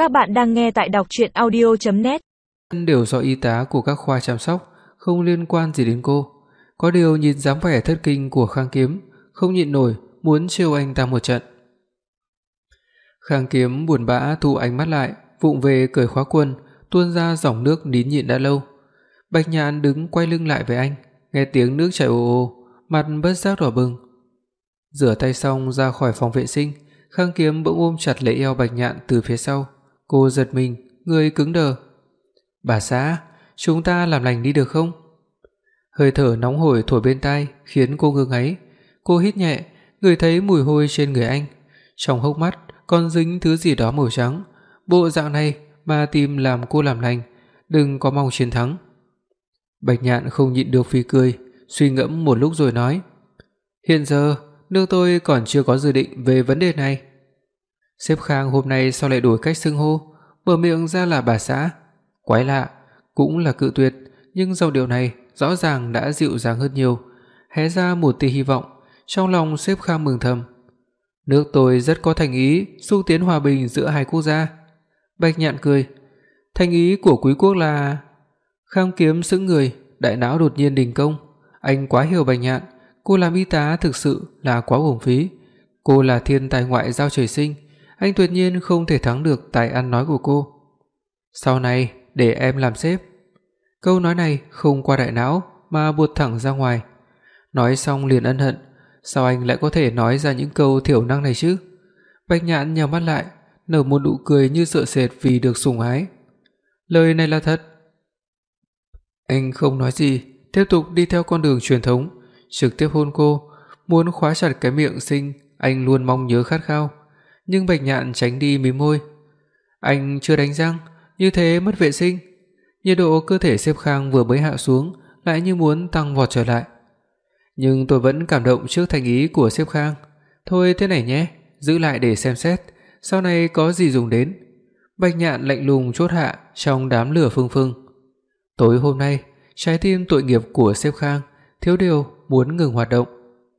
Các bạn đang nghe tại đọc truyện audio.net. Đều do y tá của các khoa chăm sóc, không liên quan gì đến cô. Có điều nhìn dáng vẻ thất kinh của Khang Kiếm, không nhịn nổi muốn trêu anh ta một trận. Khang Kiếm buồn bã thu ánh mắt lại, vụng về cởi khóa quần, tuôn ra dòng nước nín nhịn đã lâu. Bạch Nhạn đứng quay lưng lại với anh, nghe tiếng nước chảy ồ ồ, mặt bất giác đỏ bừng. Rửa tay xong ra khỏi phòng vệ sinh, Khang Kiếm bỗng ôm chặt lấy eo Bạch Nhạn từ phía sau. Cô giật mình, người cứng đờ. "Bà xã, chúng ta làm lành đi được không?" Hơi thở nóng hổi thổi bên tai khiến cô ngơ ngáy. Cô hít nhẹ, ngửi thấy mùi hôi trên người anh, trong hốc mắt còn dính thứ gì đó màu trắng. Bộ dạng này mà tìm làm cô làm lành, đừng có mong chiến thắng. Bạch Nhạn không nhịn được phì cười, suy ngẫm một lúc rồi nói: "Hiện giờ nương tôi còn chưa có dự định về vấn đề này." Sếp Khang hôm nay sao lại đổi cách xưng hô, mở miệng ra là bà xã. Quái lạ, cũng là cự tuyệt, nhưng giọng điệu này rõ ràng đã dịu dàng hơn nhiều, hé ra một tia hy vọng. Trong lòng sếp Khang mừng thầm, nước tôi rất có thành ý xúc tiến hòa bình giữa hai quốc gia. Bạch Nhạn cười, thành ý của quý quốc là... Khang Kiếm sững người, đại não đột nhiên đình công. Anh quá hiểu Bạch Nhạn, cô làm y tá thực sự là quá uổng phí. Cô là thiên tài ngoại giao trời sinh, anh tuyệt nhiên không thể thắng được tài ăn nói của cô. Sau này để em làm sếp. Câu nói này không qua đại não mà buột thẳng ra ngoài. Nói xong liền ân hận, sao anh lại có thể nói ra những câu thiểu năng này chứ? Bạch Nhạn nhắm mắt lại, nở một nụ cười như sợ sệt vì được sủng ái. Lời này là thật. Anh không nói gì, tiếp tục đi theo con đường truyền thống, trực tiếp hôn cô, muốn khóa chặt cái miệng xinh anh luôn mong nhớ khát khao. Nhưng Bạch Nhạn tránh đi mím môi. Anh chưa đánh răng, như thế mất vệ sinh. Nhiệt độ cơ thể sếp Khang vừa mới hạ xuống lại như muốn tăng vọt trở lại. Nhưng tôi vẫn cảm động trước thành ý của sếp Khang. Thôi thế này nhé, giữ lại để xem xét, sau này có gì dùng đến. Bạch Nhạn lạnh lùng chốt hạ trong đám lửa phừng phừng. Tối hôm nay, trái tim tội nghiệp của sếp Khang thiếu điều muốn ngừng hoạt động.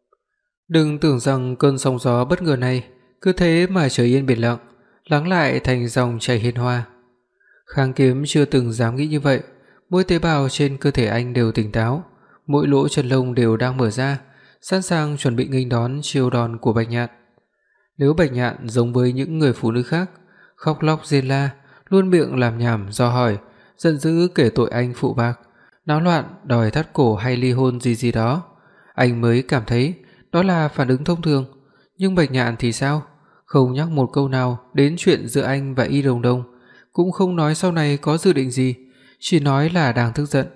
Đừng tưởng rằng cơn sóng gió bất ngờ này cứ thế mà trời yên biển lặng, lắng lại thành dòng chảy hiền hòa. Khang Kiếm chưa từng dám nghĩ như vậy, mỗi tế bào trên cơ thể anh đều tỉnh táo, mỗi lỗ chân lông đều đang mở ra, sẵn sàng chuẩn bị nghênh đón chiêu đòn của Bạch Nhạn. Nếu Bạch Nhạn giống với những người phụ nữ khác, khóc lóc rên la, luôn miệng làm nhảm dò hỏi, giận dữ kể tội anh phụ bạc, náo loạn đòi thắt cổ hay ly hôn gì gì đó, anh mới cảm thấy đó là phản ứng thông thường. Nhưng Bạch Nhạn thì sao? Không nhắc một câu nào đến chuyện giữa anh và Y Đồng Đồng, cũng không nói sau này có dự định gì, chỉ nói là đang tức giận.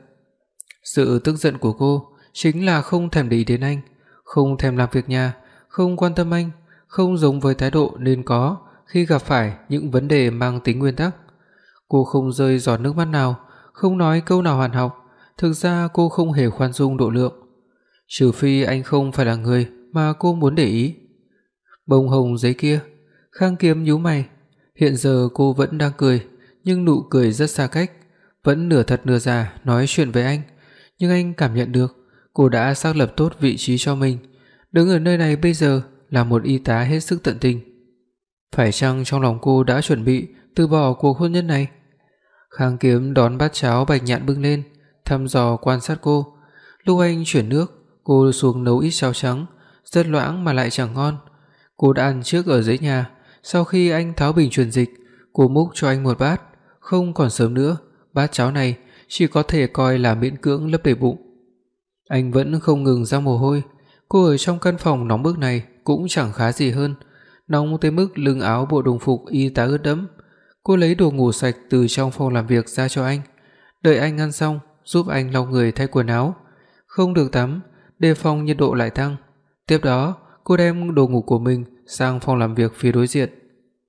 Sự tức giận của cô chính là không thèm để ý đến anh, không thèm làm việc nhà, không quan tâm anh, không giống với thái độ nên có khi gặp phải những vấn đề mang tính nguyên tắc. Cô không rơi giọt nước mắt nào, không nói câu nào hoàn học, thực ra cô không hề khoan dung độ lượng. Trừ phi anh không phải là người mà cô muốn để ý. Bông hồng giấy kia, Khang Kiếm nhíu mày, hiện giờ cô vẫn đang cười, nhưng nụ cười rất xa cách, vẫn nửa thật nửa giả nói chuyện với anh, nhưng anh cảm nhận được cô đã xác lập tốt vị trí cho mình, đứng ở nơi này bây giờ là một y tá hết sức tận tình. Phải chăng trong lòng cô đã chuẩn bị từ bỏ cuộc hôn nhân này? Khang Kiếm đón bát cháo Bạch Nhạn bưng lên, thăm dò quan sát cô. Lúc anh chuyển nước, cô xuống nấu ít cháo trắng, rất loãng mà lại chẳng ngon. Cô đã ăn trước ở dưới nhà, sau khi anh tháo bình truyền dịch, cô múc cho anh một bát, không còn sớm nữa, bát cháo này chỉ có thể coi là miễn cưỡng lấp đầy bụng. Anh vẫn không ngừng ra mồ hôi, cô ở trong căn phòng nóng bức này cũng chẳng khá gì hơn, nóng tới mức lưng áo bộ đồng phục y tá ướt đẫm. Cô lấy đồ ngủ sạch từ trong phòng làm việc ra cho anh, đợi anh ăn xong, giúp anh lau người thay quần áo. Không được tắm, đề phòng nhiệt độ lại tăng. Tiếp đó, cô đem đồ ngủ của mình sang phòng làm việc phía đối diện.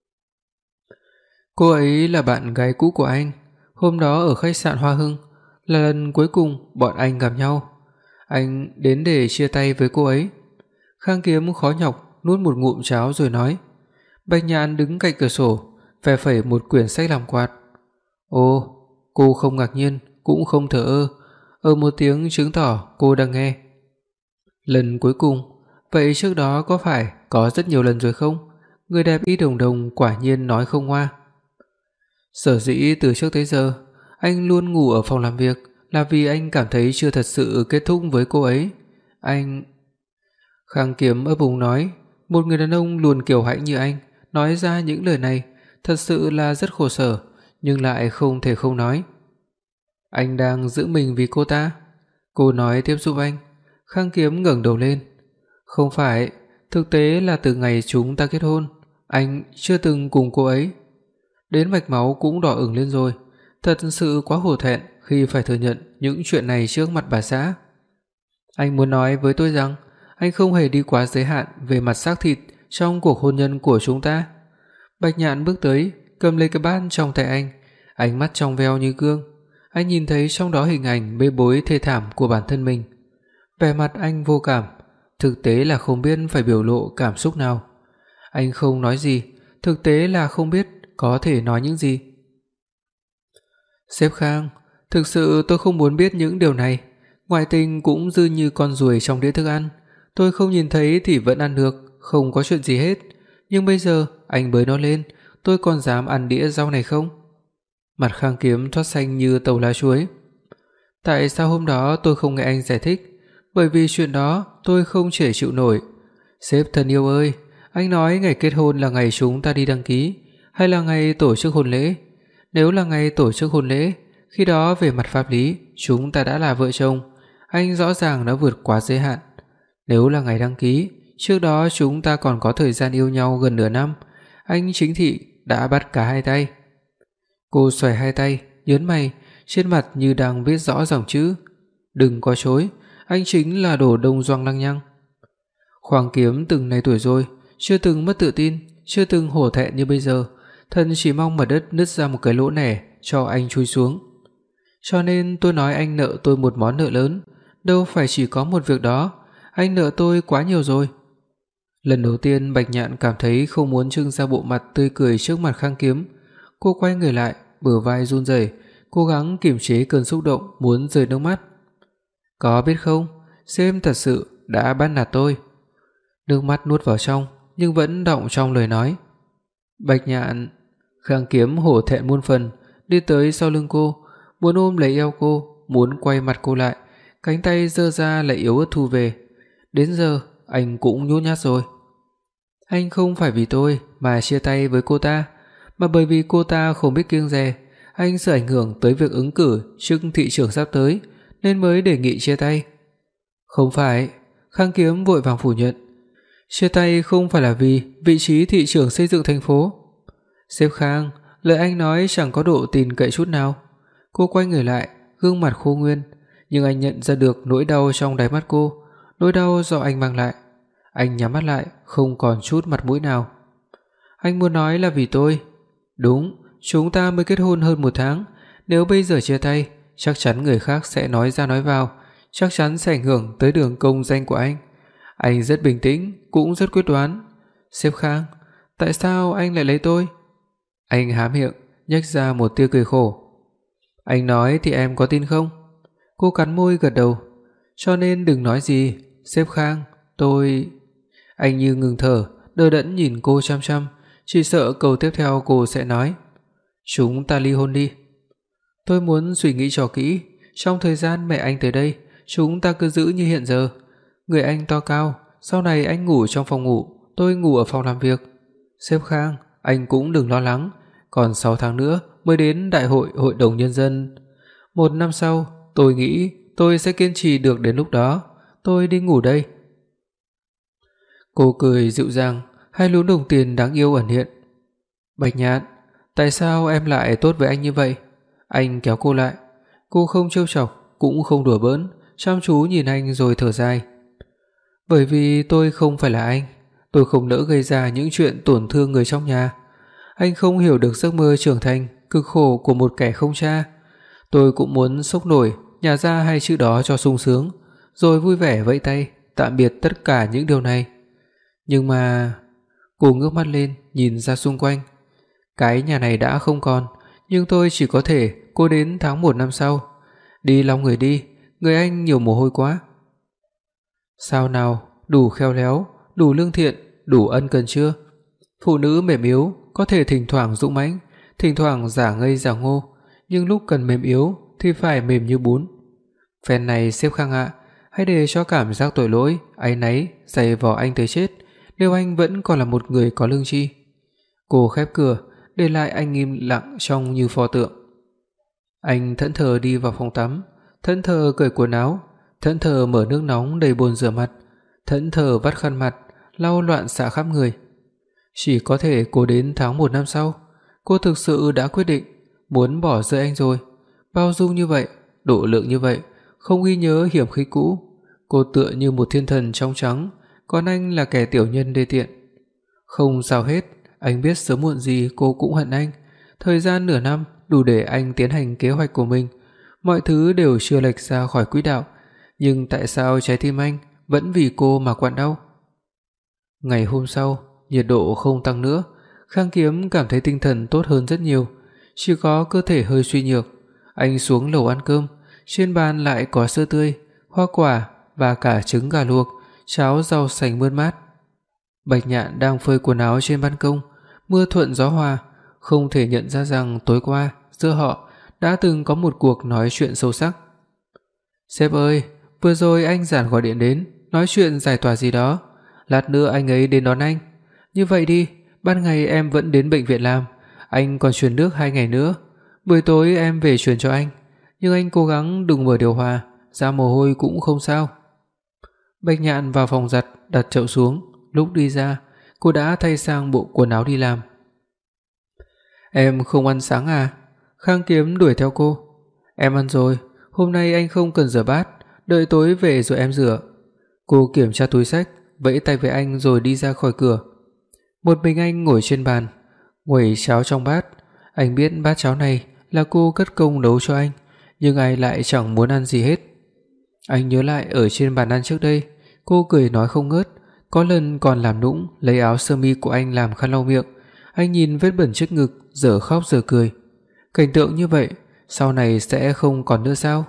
Cô ấy là bạn gái cũ của anh, hôm đó ở khách sạn Hoa Hưng là lần cuối cùng bọn anh gặp nhau. Anh đến để chia tay với cô ấy. Khang Kiếm khó nhọc nuốt một ngụm cháo rồi nói. Bạch Nhạn đứng cạnh cửa sổ, phe phẩy một quyển sách làm quạt. Ồ, cô không ngạc nhiên, cũng không thờ ơ, một tiếng chứng tỏ cô đang nghe. Lần cuối cùng, vậy trước đó có phải có rất nhiều lần rồi không? Người đẹp Y Đồng Đồng quả nhiên nói không ngoa. Sở dĩ từ trước tới giờ anh luôn ngủ ở phòng làm việc là vì anh cảm thấy chưa thật sự kết thúc với cô ấy. Anh Khang Kiếm ấp úng nói, một người đàn ông luôn kiêu hãnh như anh nói ra những lời này thật sự là rất khổ sở, nhưng lại không thể không nói. Anh đang giữ mình vì cô ta. Cô nói tiếp giúp anh. Khang Kiếm ngẩng đầu lên. Không phải, thực tế là từ ngày chúng ta kết hôn, anh chưa từng cùng cô ấy. Đến mạch máu cũng đỏ ửng lên rồi, thật sự quá hổ thẹn khi phải thừa nhận những chuyện này trước mặt bà xã. Anh muốn nói với tôi rằng anh không hề đi quá giới hạn về mặt xác thịt trong cuộc hôn nhân của chúng ta. Bạch Nhạn bước tới, cầm lấy cái bát trong tay anh, ánh mắt trong veo như gương. Anh nhìn thấy trong đó hình ảnh bê bối thê thảm của bản thân mình. Vẻ mặt anh vô cảm, thực tế là không biết phải biểu lộ cảm xúc nào. Anh không nói gì, thực tế là không biết có thể nói những gì. Sếp Khang, thực sự tôi không muốn biết những điều này. Ngoại tình cũng dư như con ruồi trong đĩa thức ăn. Tôi không nhìn thấy thì vẫn ăn được, không có chuyện gì hết. Nhưng bây giờ anh bới nó lên, tôi còn dám ăn đĩa rau này không? Mặt Khang Kiếm thoát xanh như tàu lá chuối. Tại sao hôm đó tôi không nghe anh giải thích? Bởi vì chuyện đó tôi không thể chịu nổi. Sếp thân yêu ơi, anh nói ngày kết hôn là ngày chúng ta đi đăng ký hay là ngày tổ chức hôn lễ? Nếu là ngày tổ chức hôn lễ, khi đó về mặt pháp lý chúng ta đã là vợ chồng, anh rõ ràng đã vượt quá giới hạn. Nếu là ngày đăng ký, trước đó chúng ta còn có thời gian yêu nhau gần nửa năm, anh chính thị đã bắt cả hai tay. Cô xoay hai tay, nhớn mày, trên mặt như đang viết rõ dòng chữ. Đừng có chối, anh chính là đồ đông doang lăng nhăng. Khang Kiếm từng này tuổi rồi, chưa từng mất tự tin, chưa từng hổ thẹn như bây giờ, thần chỉ mong mặt đất nứt ra một cái lỗ nẻ cho anh chui xuống. Cho nên tôi nói anh nợ tôi một món nợ lớn, đâu phải chỉ có một việc đó, anh nợ tôi quá nhiều rồi. Lần đầu tiên Bạch Nhạn cảm thấy không muốn trưng ra bộ mặt tươi cười trước mặt Khang Kiếm. Cô quay người lại, bờ vai run rẩy, cố gắng kiềm chế cơn xúc động muốn rơi nước mắt. Có biết không, sếp thật sự đã bắt nạt tôi. Nước mắt nuốt vào trong nhưng vẫn đọng trong lời nói. Bạch Nhạn. Khang Kiếm hổ thẹn muôn phần, đi tới sau lưng cô, muốn ôm lấy eo cô, muốn quay mặt cô lại, cánh tay giơ ra lại yếu ớt thu về. Đến giờ anh cũng nhút nhát rồi. Anh không phải vì tôi mà chia tay với cô ta, mà bởi vì cô ta không biết kiêng dè, anh sợ ảnh hưởng tới việc ứng cử chức thị trưởng sắp tới nên mới đề nghị chia tay. Không phải, Khang Kiếm vội vàng phủ nhận. Chia tay không phải là vì vị trí thị trưởng xây dựng thành phố. Sếp Khang, lời anh nói chẳng có độ tin cậy chút nào. Cô quay người lại, gương mặt khô nguyên, nhưng anh nhận ra được nỗi đau trong đáy mắt cô, nỗi đau do anh mang lại. Anh nhắm mắt lại, không còn chút mặt mũi nào. Anh muốn nói là vì tôi. Đúng, chúng ta mới kết hôn hơn 1 tháng, nếu bây giờ chia tay, chắc chắn người khác sẽ nói ra nói vào, chắc chắn sẽ ảnh hưởng tới đường công danh của anh. Anh rất bình tĩnh, cũng rất quyết đoán. Sếp Khang, tại sao anh lại lấy tôi? Anh há miệng, nhếch ra một tia cười khổ. Anh nói thì em có tin không? Cô cắn môi gật đầu. Cho nên đừng nói gì, sếp Khang, tôi... Anh như ngừng thở, đờ đẫn nhìn cô chăm chăm, chỉ sợ câu tiếp theo cô sẽ nói chúng ta ly hôn đi. Tôi muốn suy nghĩ cho kỹ, trong thời gian mẹ anh tới đây, chúng ta cứ giữ như hiện giờ. Người anh to cao, sau này anh ngủ trong phòng ngủ, tôi ngủ ở phòng làm việc. Sếp Khang, anh cũng đừng lo lắng, còn 6 tháng nữa mới đến đại hội hội đồng nhân dân. 1 năm sau, tôi nghĩ tôi sẽ kiên trì được đến lúc đó. Tôi đi ngủ đây. Cô cười dịu dàng, hai luống đồng tiền đáng yêu ẩn hiện. Bạch Nhạn, tại sao em lại tốt với anh như vậy? Anh kéo cô lại. Cô không trêu chọc, cũng không đùa bỡn, chăm chú nhìn anh rồi thở dài. Bởi vì tôi không phải là anh, tôi không nỡ gây ra những chuyện tổn thương người trong nhà. Anh không hiểu được giấc mơ trưởng thành, cực khổ của một kẻ không cha. Tôi cũng muốn xốc nổi, nhả ra 2 chữ đó cho sung sướng, rồi vui vẻ vẫy tay, tạm biệt tất cả những điều này. Nhưng mà... Cô ngước mắt lên, nhìn ra xung quanh. Cái nhà này đã không còn, nhưng tôi chỉ có thể cô đến tháng 1 năm sau. Đi lòng người đi, người anh nhiều mồ hôi quá. Sao nào, đủ khéo léo, đủ lương thiện, đủ ân cần chưa? Phụ nữ mềm yếu có thể thỉnh thoảng dũng mãnh, thỉnh thoảng giả ngây giả ngô, nhưng lúc cần mềm yếu thì phải mềm như bún. Phen này sếp Khang ạ, hãy để cho cảm giác tội lỗi, áy náy dày vò anh tới chết, nếu anh vẫn còn là một người có lương tri. Cô khép cửa, để lại anh im lặng trông như pho tượng. Anh thẫn thờ đi vào phòng tắm, thẫn thờ cởi quần áo, thẫn thờ mở nước nóng đầy bồn rửa mặt, thẫn thờ vắt khăn mặt, lau loạn xạ khắp người. Chỉ có thể cố đến tháng 1 năm sau, cô thực sự đã quyết định muốn bỏ rơi anh rồi. Bao dung như vậy, độ lượng như vậy, không ghi nhớ hiểm khích cũ. Cô tựa như một thiên thần trong trắng, còn anh là kẻ tiểu nhân đê tiện. Không sao hết, anh biết sớm muộn gì cô cũng hận anh. Thời gian nửa năm đủ để anh tiến hành kế hoạch của mình. Mọi thứ đều chưa lệch ra khỏi quỹ đạo, nhưng tại sao trái tim anh vẫn vì cô mà quặn đau? Ngày hôm sau, nhiệt độ không tăng nữa, Khang Kiếm cảm thấy tinh thần tốt hơn rất nhiều, chỉ có cơ thể hơi suy nhược. Anh xuống lầu ăn cơm, trên bàn lại có sữa tươi, hoa quả và cả trứng gà luộc, cháo rau sành mơn mát. Bạch Nhạn đang phơi quần áo trên ban công, mưa thuận gió hòa, không thể nhận ra rằng tối qua giữa họ đã từng có một cuộc nói chuyện sâu sắc. "Sếp ơi, vừa rồi anh Giản gọi điện đến, nói chuyện giải tỏa gì đó, lát nữa anh ấy đến đón anh. Như vậy đi, ban ngày em vẫn đến bệnh viện làm, anh còn truyền nước 2 ngày nữa, buổi tối em về truyền cho anh, nhưng anh cố gắng đừng mở điều hòa, ra mồ hôi cũng không sao." Bạch Nhạn vào phòng giặt đặt chậu xuống, lúc đi ra, cô đã thay sang bộ quần áo đi làm. "Em không ăn sáng à?" Khang Kiếm đuổi theo cô. "Em ăn rồi, hôm nay anh không cần rửa bát, đợi tối về rồi em rửa." Cô kiểm tra túi xách, vẫy tay với anh rồi đi ra khỏi cửa. Một mình anh ngồi trên bàn, quẩy cháo trong bát. Anh biết bát cháo này là cô cất công nấu cho anh, nhưng ai lại chẳng muốn ăn gì hết. Anh nhớ lại ở trên bàn ăn trước đây, cô cười nói không ngớt, có lần còn làm nũng lấy áo sơ mi của anh làm khăn lau miệng. Anh nhìn vết bẩn trước ngực, dở khóc dở cười. Cảnh tượng như vậy sau này sẽ không còn nữa sao?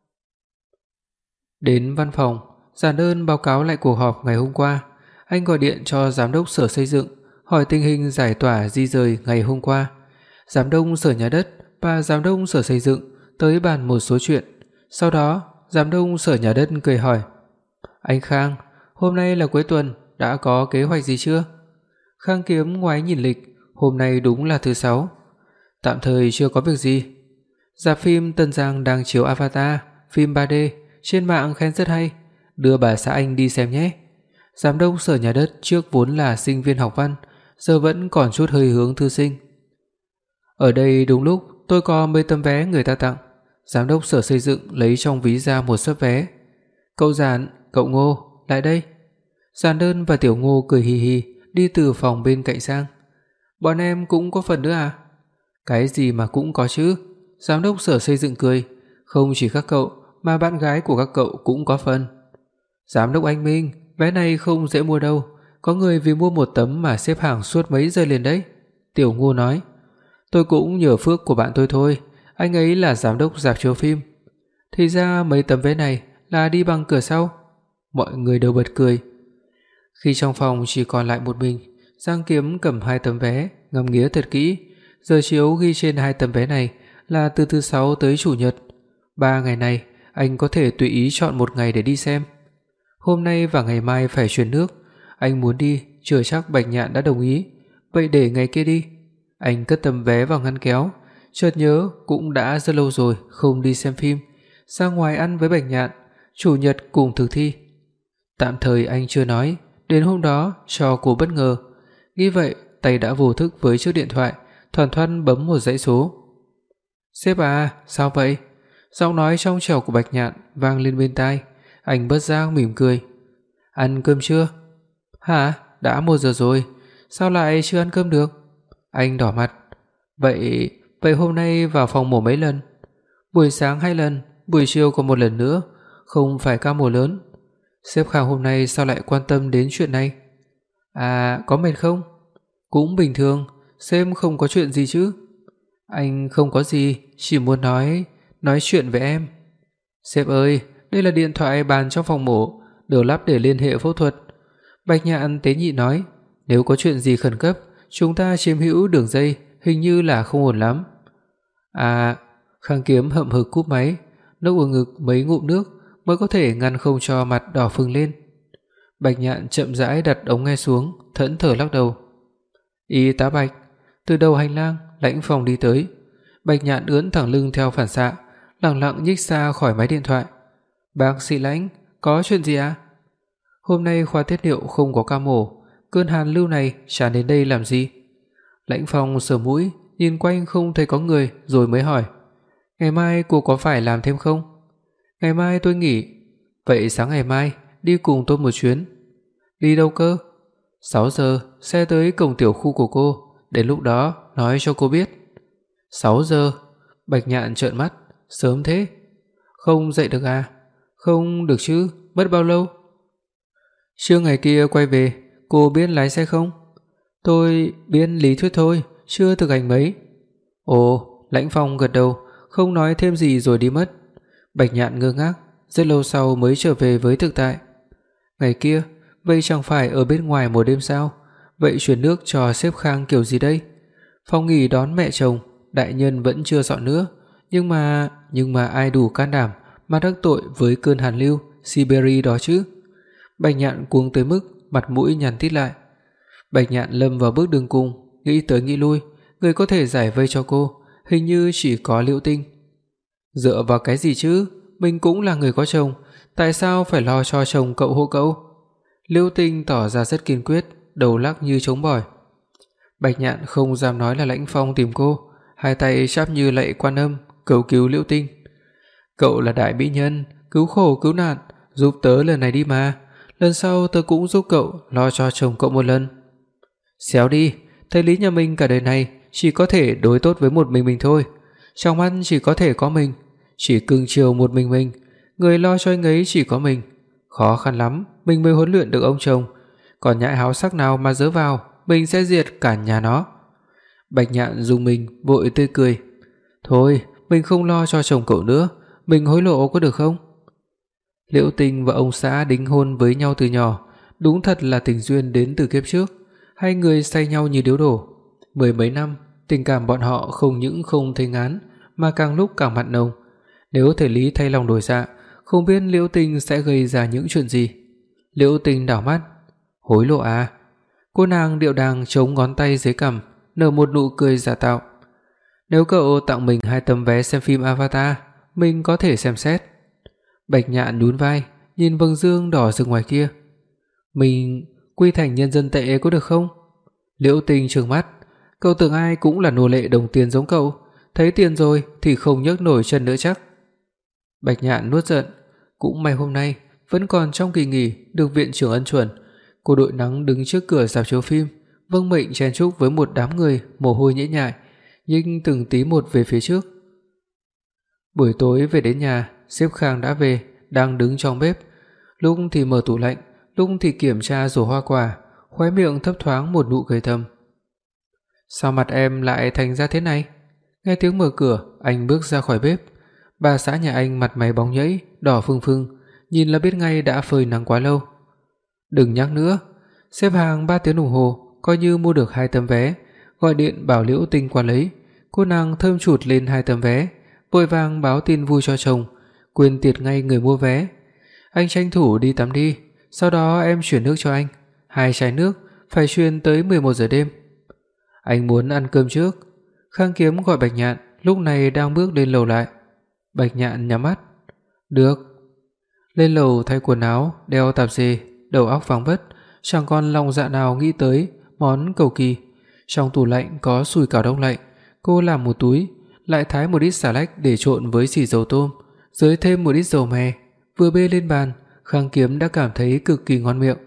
Đến văn phòng, giản đơn báo cáo lại cuộc họp ngày hôm qua. Anh gọi điện cho giám đốc Sở Xây dựng, hỏi tình hình giải tỏa di dời ngày hôm qua. Giám đốc Sở Nhà đất và giám đốc Sở Xây dựng tới bàn một số chuyện. Sau đó, giám đốc Sở Nhà đất cười hỏi: "Anh Khang, hôm nay là cuối tuần, đã có kế hoạch gì chưa?" Khang Kiếm ngoái nhìn lịch, hôm nay đúng là thứ Sáu. "Tạm thời chưa có việc gì. Rạp phim Tân Giang đang chiếu Avatar, phim 3D, trên mạng khen rất hay, đưa bà xã anh đi xem nhé." Giám đốc Sở Nhà đất trước vốn là sinh viên học văn, giờ vẫn còn chút hơi hướng thư sinh. "Ở đây đúng lúc tôi có mấy tấm vé người ta tặng." Giám đốc Sở Xây dựng lấy trong ví ra một xấp vé. "Cậu Giản, cậu Ngô, lại đây." Giản Đơn và Tiểu Ngô cười hì hì đi từ phòng bên cạnh sang. "Bọn em cũng có phần nữa à?" "Cái gì mà cũng có chứ." Giám đốc Sở Xây dựng cười, "Không chỉ các cậu mà bạn gái của các cậu cũng có phần." "Giám đốc Anh Minh, vé này không dễ mua đâu, có người vì mua một tấm mà xếp hàng suốt mấy giờ liền đấy." Tiểu Ngô nói. "Tôi cũng nhờ phước của bạn tôi thôi, anh ấy là giám đốc rạp chiếu phim." "Thì ra mấy tấm vé này là đi bằng cửa sau." Mọi người đều bật cười. Khi trong phòng chỉ còn lại một mình, Giang Kiếm cầm 2 tấm vé, ngắm nghía thật kỹ. Giờ chiếu ghi trên 2 tấm vé này là từ thứ Sáu tới Chủ nhật. 3 ngày này anh có thể tùy ý chọn một ngày để đi xem. Hôm nay và ngày mai phải chuyển nước, anh muốn đi, chưa chắc Bạch Nhạn đã đồng ý, vậy để ngày kia đi. Anh cất tấm vé vào ngăn kéo, chợt nhớ cũng đã rất lâu rồi không đi xem phim, ra ngoài ăn với Bạch Nhạn, Chủ nhật cùng thực thi. Tạm thời anh chưa nói, đến hôm đó cho cô bất ngờ. Nghĩ vậy, tay đã vô thức với chiếc điện thoại, thoăn thoắt bấm một dãy số. "Sếp à, sao vậy?" Giọng nói trong trẻo của Bạch Nhạn vang lên bên tai. Anh bất giác mỉm cười. "Ăn cơm chưa?" "Hả? Đã 1 giờ rồi, sao lại chưa ăn cơm được?" Anh đỏ mặt. Vậy hôm nay vào phòng mổ mấy lần?" "Buổi sáng 2 lần, buổi chiều còn 1 lần nữa, không phải ca mổ lớn." "Sếp Khang hôm nay sao lại quan tâm đến chuyện này?" "À, có mệt không?" "Cũng bình thường, sếp không có chuyện gì chứ?" "Anh không có gì, chỉ muốn nói chuyện với em." "Sếp ơi, đây là điện thoại bàn trong phòng mổ, được lắp để liên hệ phẫu thuật." Bạch Nhạn tế nhị nói, "Nếu có chuyện gì khẩn cấp, chúng ta chiếm hữu đường dây hình như là không ổn lắm. À, Khang Kiếm hậm hực cúp máy, nốc ở ngực mấy ngụm nước mới có thể ngăn không cho mặt đỏ phừng lên. Bạch Nhạn chậm rãi đặt ống nghe xuống, thẫn thờ lắc đầu. Y tá Bạch. Từ đầu hành lang, Lãnh Phong đi tới. Bạch Nhạn ưỡn thẳng lưng theo phản xạ, lặng lặng nhích xa khỏi máy điện thoại. Bác sĩ Lãnh, có chuyện gì ạ? Hôm nay khoa tiết niệu không có ca mổ, cơn hàn lưu này tràn đến đây làm gì? Lãnh Phong sờ mũi, nhìn quanh không thấy có người rồi mới hỏi. Ngày mai cô có phải làm thêm không? Ngày mai tôi nghỉ. Vậy sáng ngày mai đi cùng tôi một chuyến. Đi đâu cơ? 6 giờ xe tới cổng tiểu khu của cô, đến lúc đó nói cho cô biết. 6 giờ? Bạch Nhạn trợn mắt, sớm thế. Không dậy được à? Không được chứ, mất bao lâu? Trưa ngày kia quay về, cô biết lái xe không? Tôi biết lý thuyết thôi, chưa thực hành mấy. Ồ, Lãnh Phong gật đầu, không nói thêm gì rồi đi mất. Bạch Nhạn ngơ ngác, rất lâu sau mới trở về với thực tại. Ngày kia, vậy chẳng phải ở bên ngoài một đêm sao? Vậy chuyển nước cho sếp Khang kiểu gì đây? Phòng nghỉ đón mẹ chồng, đại nhân vẫn chưa dọn nữa, nhưng mà ai đủ can đảm mà đắc tội với cơn hàn lưu Siberia đó chứ? Bạch Nhạn cuống tới mức mặt mũi nhăn tít lại. Bạch Nhạn lâm vào bước đường cùng, nghĩ tới nghĩ lui, người có thể giải vây cho cô hình như chỉ có Liễu Tinh. Dựa vào cái gì chứ? Mình cũng là người có chồng, tại sao phải lo cho chồng cậu hộ cậu? Liễu Tinh tỏ ra rất kiên quyết, đầu lắc như trống bỏi. Bạch Nhạn không dám nói là Lãnh Phong tìm cô, hai tay chắp như lạy Quan Âm, cầu cứu Liễu Tinh. Cậu là đại mỹ nhân, cứu khổ cứu nạn, giúp tớ lần này đi mà, lần sau tớ cũng giúp cậu lo cho chồng cậu một lần. Xéo đi, thầy Lý nhà mình cả đời này chỉ có thể đối tốt với một mình thôi, trong mắt chỉ có thể có mình, chỉ cưng chiều một mình, người lo cho anh ấy chỉ có mình. Khó khăn lắm mình mới huấn luyện được ông chồng, còn nhãi háo sắc nào mà dớ vào, mình sẽ diệt cả nhà nó. Bạch Nhạn dùng mình vội tươi cười. Thôi, mình không lo cho chồng cậu nữa, mình hối lộ có được không? Liễu Tinh và ông xã đính hôn với nhau từ nhỏ, đúng thật là tình duyên đến từ kiếp trước. Hai người say nhau như điếu đổ. 10 mấy năm, tình cảm bọn họ không những không thấy ngán mà càng lúc càng mặn nồng. Nếu thầy Lý thay lòng đổi dạ, không biết Liễu Tinh sẽ gây ra những chuyện gì. Liễu Tinh đảo mắt. Hối lộ à? Cô nàng điệu đàng chống ngón tay dưới cằm, nở một nụ cười giả tạo. Nếu cậu tặng mình 2 tấm vé xem phim Avatar, mình có thể xem xét. Bạch Nhạn nhún vai, nhìn vầng dương đỏ rực ngoài kia. Mình quy thành nhân dân tệ có được không? Liễu Tinh trừng mắt. Cậu tưởng ai cũng là nô lệ đồng tiền giống cậu, thấy tiền rồi thì không nhấc nổi chân nữa chắc. Bạch Nhạn nuốt giận. Cũng may hôm nay vẫn còn trong kỳ nghỉ được viện trưởng ân chuẩn. Cô đội nắng đứng trước cửa rạp chiếu phim, vâng mệnh chen chúc với một đám người mồ hôi nhễ nhại, nhưng từng tí một về phía trước. Buổi tối về đến nhà, sếp Khang đã về, đang đứng trong bếp, lúc thì mở tủ lạnh, lúc thì kiểm tra rổ hoa quả, khóe miệng thấp thoáng một nụ cười thầm. Sao mặt em lại thành ra thế này? Nghe tiếng mở cửa, anh bước ra khỏi bếp. Bà xã nhà anh mặt mày bóng nhẫy, đỏ phừng phừng, nhìn là biết ngay đã phơi nắng quá lâu. Đừng nhắc nữa, xếp hàng 3 tiếng đồng hồ, coi như mua được 2 tấm vé, gọi điện bảo Liễu Tinh qua lấy. Cô nàng thơm chụt lên 2 tấm vé, vội vàng báo tin vui cho chồng, quên tiệt ngay người mua vé. Anh tranh thủ đi tắm đi, sau đó em chuyển nước cho anh, 2 chai nước, phải truyền tới 11 giờ đêm. Anh muốn ăn cơm trước. Khang Kiếm gọi Bạch Nhạn, lúc này đang bước lên lầu lại. Bạch Nhạn nhắm mắt. Được. Lên lầu thay quần áo, đeo tạp dề, đầu óc phảng phất, chẳng còn lòng dạ nào nghĩ tới món cầu kỳ. Trong tủ lạnh có sủi cảo đông lạnh, cô làm một túi, lại thái một ít xà lách để trộn với xì dầu tôm, dưới thêm một ít dầu mè, vừa bê lên bàn, Khang Kiếm đã cảm thấy cực kỳ ngon miệng.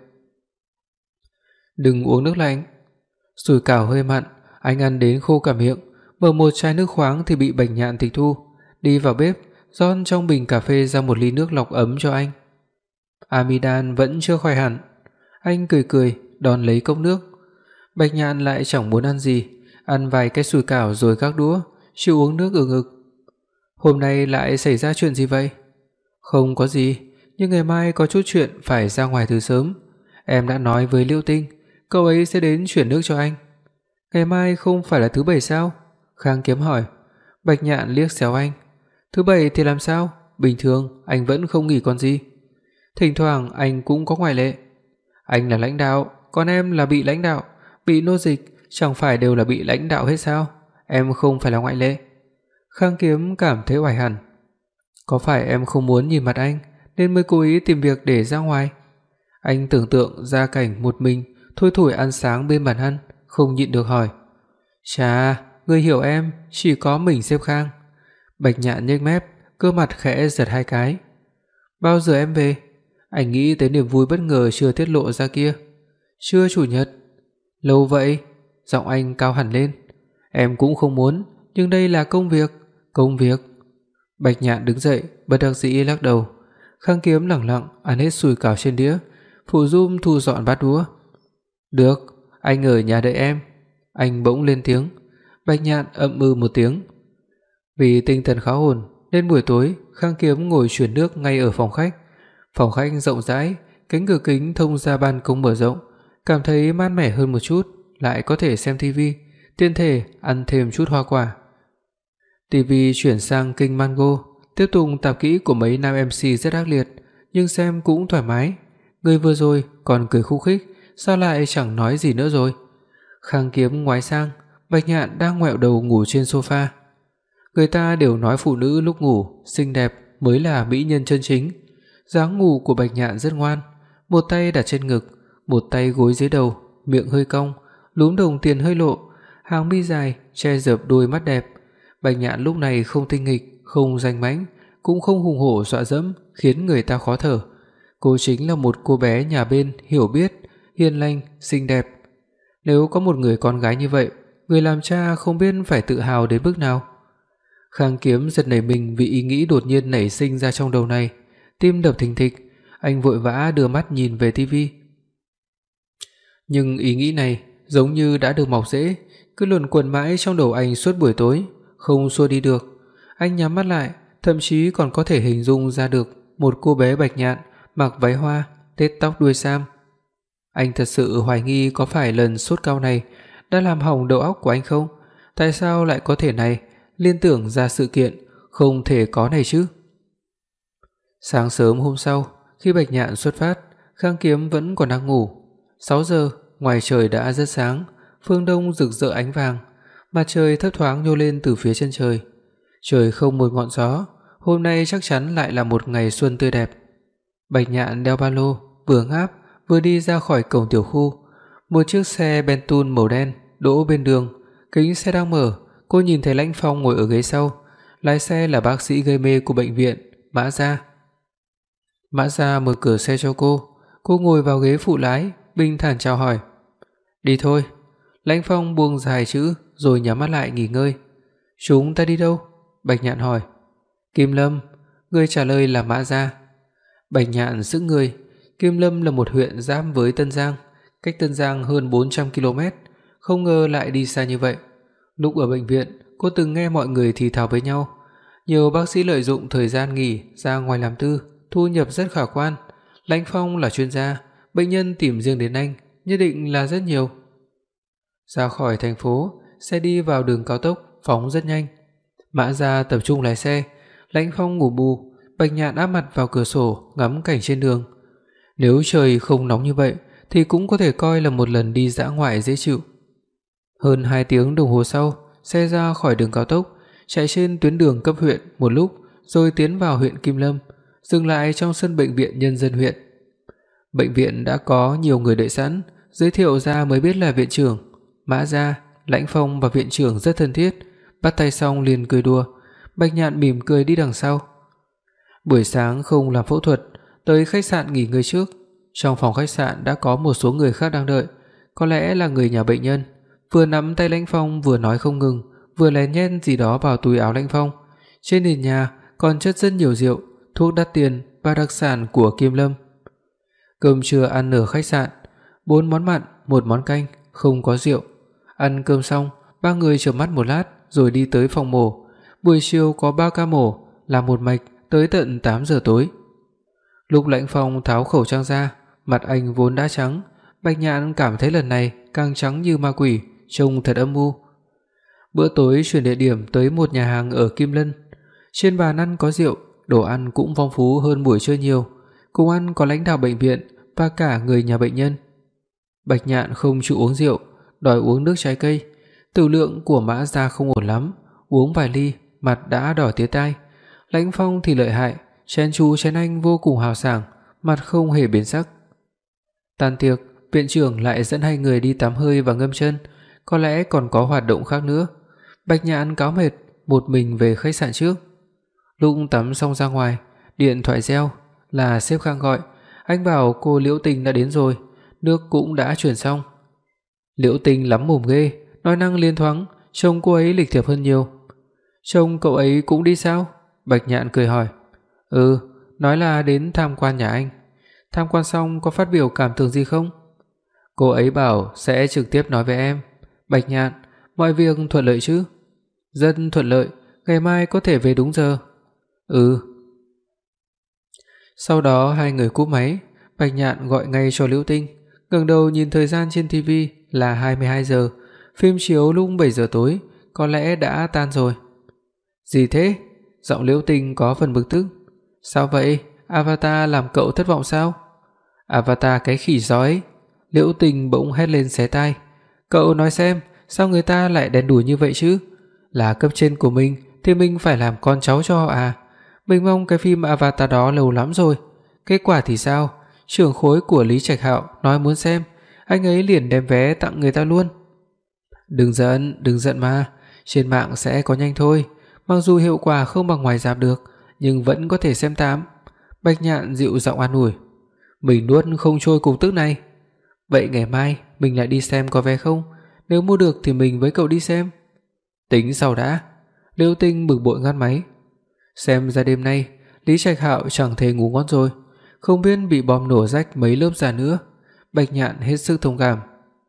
Đừng uống nước lạnh. Sủi cảo hơi mặn, anh ăn đến khô cả miệng, mở một chai nước khoáng thì bị Bạch Nhạn tịch thu, đi vào bếp, rót trong bình cà phê ra một ly nước lọc ấm cho anh. Amidan vẫn chưa khỏe hẳn. Anh cười cười, đón lấy cốc nước. Bạch Nhạn lại chẳng muốn ăn gì, ăn vài cái sủi cảo rồi gác đũa, chịu uống nước ực ực. Hôm nay lại xảy ra chuyện gì vậy? Không có gì, nhưng ngày mai có chút chuyện phải ra ngoài từ sớm. Em đã nói với Liễu Tinh, cậu ấy sẽ đến chuyển nước cho anh. Ngày mai không phải là thứ bảy sao? Khang Kiếm hỏi. Bạch Nhạn liếc xéo anh. Thứ bảy thì làm sao? Bình thường anh vẫn không nghỉ còn gì. Thỉnh thoảng anh cũng có ngoại lệ. Anh là lãnh đạo, còn em là bị lãnh đạo, bị nô dịch, chẳng phải đều là bị lãnh đạo hết sao? Em không phải là ngoại lệ. Khang Kiếm cảm thấy oải hẳn. Có phải em không muốn nhìn mặt anh nên mới cố ý tìm việc để ra ngoài? Anh tưởng tượng ra cảnh một mình thui thủi ăn sáng bên bàn ăn, không nhịn được hỏi. Chà, người hiểu em, chỉ có mình Diệp Khang. Bạch Nhạn nhếch mép, cơ mặt khẽ giật hai cái. Bao giờ em về? Anh nghĩ tới niềm vui bất ngờ chưa tiết lộ ra kia. Trưa chủ nhật. Lâu vậy? Giọng anh cao hẳn lên. Em cũng không muốn, nhưng đây là công việc. Công việc. Bạch Nhạn đứng dậy, bất đắc dĩ lắc đầu. Khang Kiếm lẳng lặng ăn hết sủi cảo trên đĩa, phụ giúp thu dọn bát đũa. Được, anh ở nhà đợi em. Anh bỗng lên tiếng. Bạch Nhạn ậm ừ một tiếng. Vì tinh thần khá ổn nên buổi tối Khang Kiếm ngồi chuyển nước ngay ở phòng khách. Phòng khách rộng rãi, cánh cửa kính thông ra ban công mở rộng, cảm thấy mát mẻ hơn một chút, lại có thể xem tivi, tiện thể ăn thêm chút hoa quả. Tivi chuyển sang kênh Mango, tiếp tục tạp kỹ của mấy nam MC rất ác liệt, nhưng xem cũng thoải mái. Người vừa rồi còn cười khúc khích, sao lại chẳng nói gì nữa rồi? Khang Kiếm ngoái sang, Bạch Nhạn đang ngoẹo đầu ngủ trên sofa. Người ta đều nói phụ nữ lúc ngủ xinh đẹp mới là mỹ nhân chân chính. Dáng ngủ của Bạch Nhạn rất ngoan, một tay đặt trên ngực, một tay gối dưới đầu, miệng hơi cong, lúm đồng tiền hơi lộ, hàng mi dài che dợp đôi mắt đẹp. Bạch Nhạn lúc này không tinh nghịch, không danh mãnh, cũng không hùng hổ dọa dẫm khiến người ta khó thở. Cô chính là một cô bé nhà bên hiểu biết, hiền lành, xinh đẹp. Nếu có một người con gái như vậy, người làm cha không biết phải tự hào đến mức nào. Khang Kiếm giật nảy mình vì ý nghĩ đột nhiên nảy sinh ra trong đầu này, tim đập thình thịch, anh vội vã đưa mắt nhìn về tivi. Nhưng ý nghĩ này giống như đã được mọc rễ, cứ luẩn quẩn mãi trong đầu anh suốt buổi tối, không xua đi được. Anh nhắm mắt lại, thậm chí còn có thể hình dung ra được một cô bé Bạch Nhạn mặc váy hoa, tết tóc đuôi sam. Anh thật sự hoài nghi có phải lần sốt cao này đã làm hỏng đầu óc của anh không? Tại sao lại có thể này, liên tưởng ra sự kiện không thể có này chứ? Sáng sớm hôm sau, khi Bạch Nhạn xuất phát, Khang Kiếm vẫn còn đang ngủ. 6 giờ, ngoài trời đã rất sáng, phương đông rực rỡ ánh vàng, mặt trời thấp thoáng nhô lên từ phía chân trời. Trời không một ngọn gió, hôm nay chắc chắn lại là một ngày xuân tươi đẹp. Bạch Nhạn đeo ba lô, vừa ngáp vừa đi ra khỏi cổng tiểu khu. Một chiếc xe Bentley màu đen đỗ bên đường, kính xe đang mở, cô nhìn thấy Lãnh Phong ngồi ở ghế sau, lái xe là bác sĩ gây mê của bệnh viện, Mã Gia. Mã Gia mở cửa xe cho cô ngồi vào ghế phụ lái, bình thản chào hỏi. Đi thôi. Lãnh Phong buông dài chữ rồi nhắm mắt lại nghỉ ngơi. Chúng ta đi đâu? Bạch Nhạn hỏi. Kim Lâm. Người trả lời là Mã Gia. Bạch Nhạn sững người. Kim Lâm là một huyện giáp với Tân Giang, cách Tân Giang hơn 400 km, không ngờ lại đi xa như vậy. Lúc ở bệnh viện, cô từng nghe mọi người thì thào với nhau, nhiều bác sĩ lợi dụng thời gian nghỉ ra ngoài làm tư, thu nhập rất khả quan. Lãnh Phong là chuyên gia, bệnh nhân tìm riêng đến anh nhất định là rất nhiều. Ra khỏi thành phố, xe đi vào đường cao tốc phóng rất nhanh. Mã Gia tập trung lái xe, Lãnh Phong ngủ bù, Bạch Nhạn áp mặt vào cửa sổ ngắm cảnh trên đường. Nếu trời không nóng như vậy thì cũng có thể coi là một lần đi dã ngoại dễ chịu. Hơn 2 tiếng đồng hồ sau, xe ra khỏi đường cao tốc, chạy trên tuyến đường cấp huyện một lúc rồi tiến vào huyện Kim Lâm, dừng lại trong sân bệnh viện nhân dân huyện. Bệnh viện đã có nhiều người đợi sẵn, giới thiệu ra mới biết là viện trưởng. Mã Gia, Lãnh Phong và viện trưởng rất thân thiết, bắt tay xong liền cười đùa. Bạch Nhạn mỉm cười đi đằng sau. Buổi sáng không làm phẫu thuật, tới khách sạn nghỉ ngơi trước. Trong phòng khách sạn đã có một số người khác đang đợi, có lẽ là người nhà bệnh nhân. Vừa nắm tay Lãnh Phong vừa nói không ngừng, vừa lén nhét gì đó vào túi áo Lãnh Phong. Trên nền nhà còn chất rất nhiều rượu, thuốc đắt tiền và đặc sản của Kim Lâm. Cơm trưa ăn ở khách sạn, 4 món mặn, 1 món canh, không có rượu. Ăn cơm xong, ba người chợp mắt một lát rồi đi tới phòng mổ. Buổi chiều có 3 ca mổ, làm một mạch tới tận 8 giờ tối. Lúc Lãnh Phong tháo khẩu trang ra, mặt anh vốn đã trắng, Bạch Nhạn cảm thấy lần này càng trắng như ma quỷ, trông thật âm u. Bữa tối chuyển địa điểm tới một nhà hàng ở Kim Lân. Trên bàn ăn có rượu, đồ ăn cũng phong phú hơn buổi trưa nhiều. Cùng ăn có lãnh đạo bệnh viện và cả người nhà bệnh nhân. Bạch Nhạn không chịu uống rượu, đòi uống nước trái cây. Tử lượng của Mã Gia không ổn lắm, uống vài ly mặt đã đỏ tía tai. Lãnh Phong thì lợi hại, chén chú chén anh vô cùng hào sảng, mặt không hề biến sắc. Tan tiệc, viện trưởng lại dẫn hai người đi tắm hơi và ngâm chân, có lẽ còn có hoạt động khác nữa. Bạch Nhạn cáo mệt, một mình về khách sạn trước. Lúc tắm xong ra ngoài, điện thoại reo, là sếp Khang gọi, anh bảo cô Liễu Tình đã đến rồi, nước cũng đã chuyển xong. Liễu Tình lắm mồm ghê, nói năng liên thoáng, trông cô ấy lịch thiệp hơn nhiều. Trông cậu ấy cũng đi sao? Bạch Nhạn cười hỏi. Nói là đến tham quan nhà anh. Tham quan xong có phát biểu cảm tưởng gì không? Cô ấy bảo sẽ trực tiếp nói với em. Bạch Nhạn, mọi việc thuận lợi chứ? Rất thuận lợi, ngày mai có thể về đúng giờ. Sau đó hai người cúp máy, Bạch Nhạn gọi ngay cho Liễu Tinh, ngẩng đầu nhìn thời gian trên TV là 22 giờ, phim chiếu lúc 7 giờ tối, có lẽ đã tan rồi. Gì thế? Giọng Liễu Tinh có phần bực tức. Sao vậy? Avatar làm cậu thất vọng sao? Avatar cái khỉ gió ấy. Liễu Tinh bỗng hét lên xé tai. Cậu nói xem, sao người ta lại đen đủi như vậy chứ? Là cấp trên của mình thì mình phải làm con cháu cho họ à? Mình mong cái phim Avatar đó lâu lắm rồi. Kết quả thì sao? Trưởng khối của Lý Trạch Hạo nói muốn xem, anh ấy liền đem vé tặng người ta luôn. Đừng giận mà, trên mạng sẽ có nhanh thôi, mặc dù hiệu quả không bằng ngoài rạp được, nhưng vẫn có thể xem tạm. Bạch Nhạn dịu giọng an ủi. Mình nuốt không trôi cục tức này. Vậy ngày mai mình lại đi xem có vé không? Nếu mua được thì mình với cậu đi xem. Tính sau đã. Liễu Tinh bực bội ngắt máy. Xem ra đêm nay Lý Trạch Hạo chẳng thể ngủ ngon rồi, không biết bị bom nổ rách mấy lớp da nữa. Bạch Nhạn hết sức thông cảm.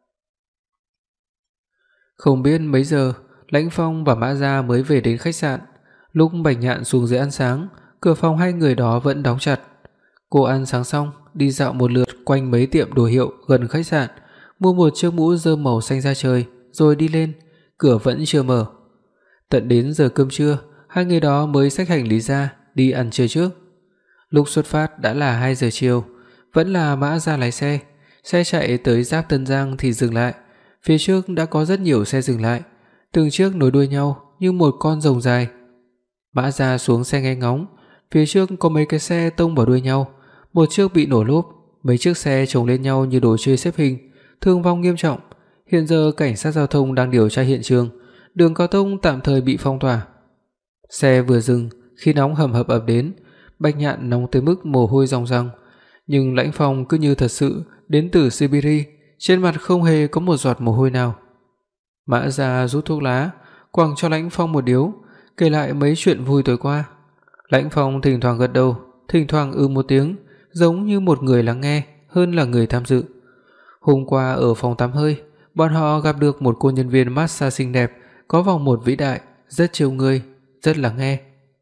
Không biết mấy giờ Lãnh Phong và Mã Gia mới về đến khách sạn. Lúc Bạch Nhạn xuống dưới ăn sáng, cửa phòng hai người đó vẫn đóng chặt. Cô ăn sáng xong, đi dạo một lượt quanh mấy tiệm đồ hiệu gần khách sạn, mua một chiếc mũ rơm màu xanh da trời, rồi đi lên. Cửa vẫn chưa mở. Tận đến giờ cơm trưa, hai người đó mới xách hành lý ra đi ăn trưa trước. Lúc xuất phát đã là 2 giờ chiều, vẫn là Mã Gia lái xe. Xe chạy tới giáp Tân Giang thì dừng lại. Phía trước đã có rất nhiều xe dừng lại, từng chiếc nối đuôi nhau như một con rồng dài. Mã Gia xuống xe nghe ngóng, phía trước có mấy cái xe tông vào đuôi nhau, một chiếc bị nổ lốp, mấy chiếc xe chồng lên nhau như đồ chơi xếp hình, thương vong nghiêm trọng. Hiện giờ cảnh sát giao thông đang điều tra hiện trường, đường cao tốc tạm thời bị phong tỏa. Xe vừa dừng, khí nóng hầm hập ập đến, Bạch Nhạn nóng tới mức mồ hôi ròng ròng, nhưng Lãnh Phong cứ như thật sự đến từ Siberia, trên mặt không hề có một giọt mồ hôi nào. Mã Gia rút thuốc lá, quẳng cho Lãnh Phong một điếu, kể lại mấy chuyện vui tối qua. Lãnh Phong thỉnh thoảng gật đầu, thỉnh thoảng một tiếng, giống như một người lắng nghe hơn là người tham dự. Hôm qua ở phòng tắm hơi, bọn họ gặp được một cô nhân viên massage xinh đẹp, có vòng một vĩ đại, rất chiều người, rất lắng nghe.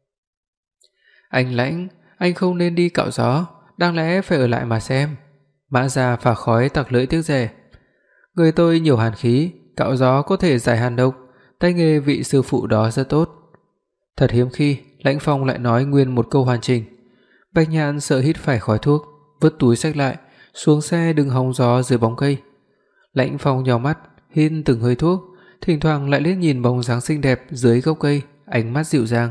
Anh Lãnh, anh không nên đi cạo gió, đáng lẽ phải ở lại mà xem. Mã Gia phả khói tặc lưỡi tiếc rẻ. Người tôi nhiều hàn khí, cạo gió có thể giải hàn độc, tay nghề vị sư phụ đó rất tốt. Thật hiếm khi Lãnh Phong lại nói nguyên một câu hoàn chỉnh. Bạch Nhạn sợ hít phải khói thuốc, vứt túi xách lại, xuống xe đứng hóng gió dưới bóng cây. Lãnh Phong nhíu mắt, hít từng hơi thuốc, thỉnh thoảng lại liếc nhìn bóng dáng xinh đẹp dưới gốc cây, ánh mắt dịu dàng.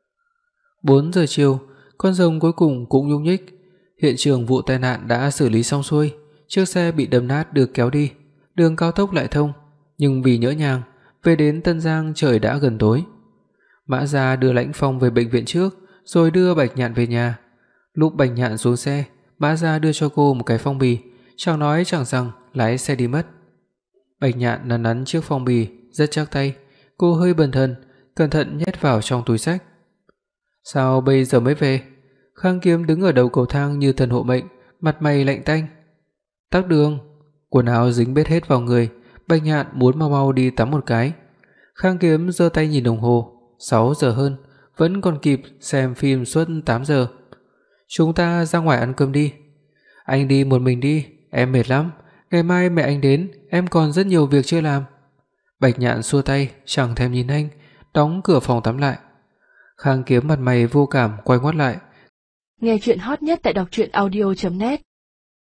4 giờ chiều, con rồng cuối cùng cũng nhúc nhích. Hiện trường vụ tai nạn đã xử lý xong xuôi, chiếc xe bị đâm nát được kéo đi, đường cao tốc lại thông, nhưng vì nhỡ nhàng, về đến Tân Giang trời đã gần tối. Mã Gia đưa Lãnh Phong về bệnh viện trước, rồi đưa Bạch Nhạn về nhà. Lúc Bạch Nhạn xuống xe, Mã Gia đưa cho cô một cái phong bì, chẳng nói chẳng rằng lái xe đi mất. Bạch Nhạn nắn nắn chiếc phong bì, rất chắc tay, cô hơi bần thần, cẩn thận nhét vào trong túi xách. Sao bây giờ mới về? Khang Kiếm đứng ở đầu cầu thang như thần hộ mệnh, mặt mày lạnh tanh. Tắc đường, quần áo dính bết hết vào người, Bạch Nhạn muốn mau mau đi tắm một cái. Khang Kiếm giơ tay nhìn đồng hồ, 6 giờ hơn, vẫn còn kịp xem phim suốt 8 giờ. Chúng ta ra ngoài ăn cơm đi. Anh đi một mình đi, em mệt lắm, ngày mai mẹ anh đến, em còn rất nhiều việc chưa làm. Bạch Nhạn xua tay, chẳng thèm nhìn anh, đóng cửa phòng tắm lại. Khang Kiếm mặt mày vô cảm quay ngoắt lại. Nghe truyện hot nhất tại đọc truyện audio.net